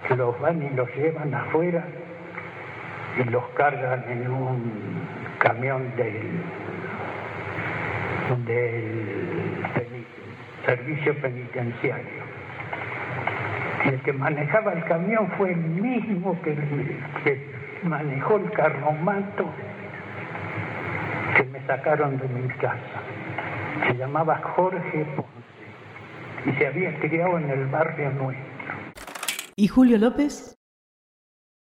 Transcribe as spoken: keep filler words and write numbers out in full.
los van y los llevan afuera y los cargan en un camión del, del peni- servicio penitenciario. Y el que manejaba el camión fue el mismo que, que manejó el carromato que me sacaron de mi casa. Se llamaba Jorge Ponce y se había criado en el barrio nuestro. ¿Y Julio López?